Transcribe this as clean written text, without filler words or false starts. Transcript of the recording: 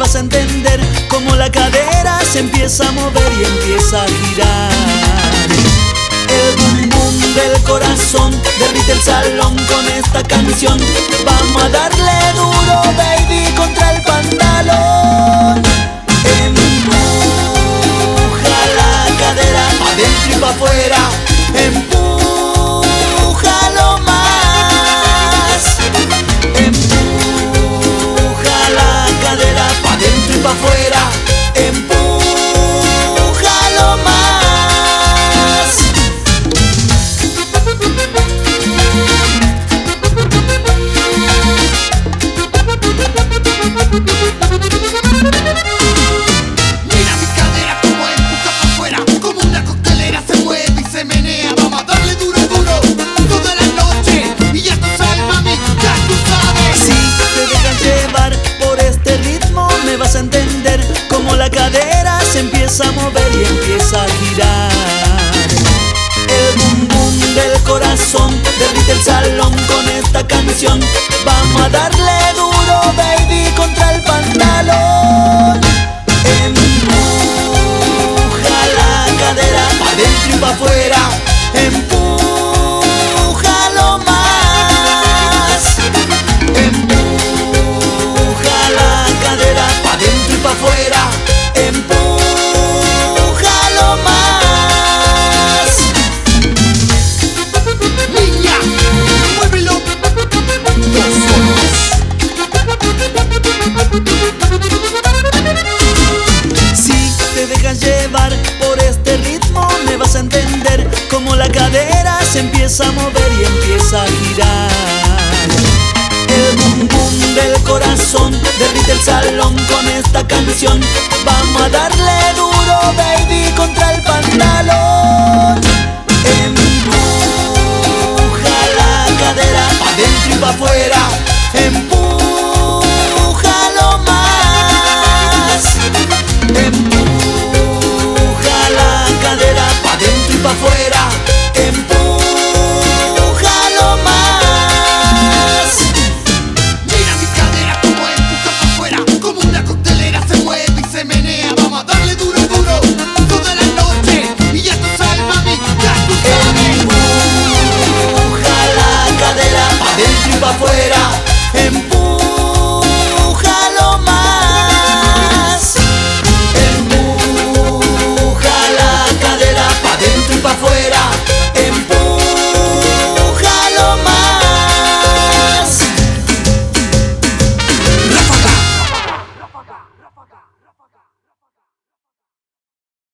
vas a entender cómo la cadera se empieza a mover y empieza a girar. El boom boom del corazón derrite el salón con esta canción. Vamos a darle duro, baby, contra el pantalón. Empuja la cadera pa' dentro y pa' afuera. Empújalo más. Empuja la cadera pa' dentro y pa' afuera. Empújalo más. Mira mi cadera como empuja pa' afuera, como una coctelera se mueve y se menea. Vamos a darle duro, duro, toda la noche. Y ya tú sabes, mami, ya tú sabes. Si te dejas llevar por este ritmo, me vas a entender cómo la cadera se empieza a mover y empieza a girar. El boom boom del corazón derrite el salón con esta canción. Vamos a darle duro, baby, contra el pantalón. Empuja la cadera pa' dentro y pa' afuera. Empújalo más. Empuja la cadera pa' dentro y pa' afuera. Empújalo más. Niña, muévelo. Dos solos. Si te dejas llevar por este ritmo, me vas a entender cómo la cadera se empieza a mover y empieza a girar. El boom boom del corazón derrite el salón con esta canción. Vamos a darle duro, baby, contra el pantalón. Empuja la cadera pa' dentro y pa' afuera.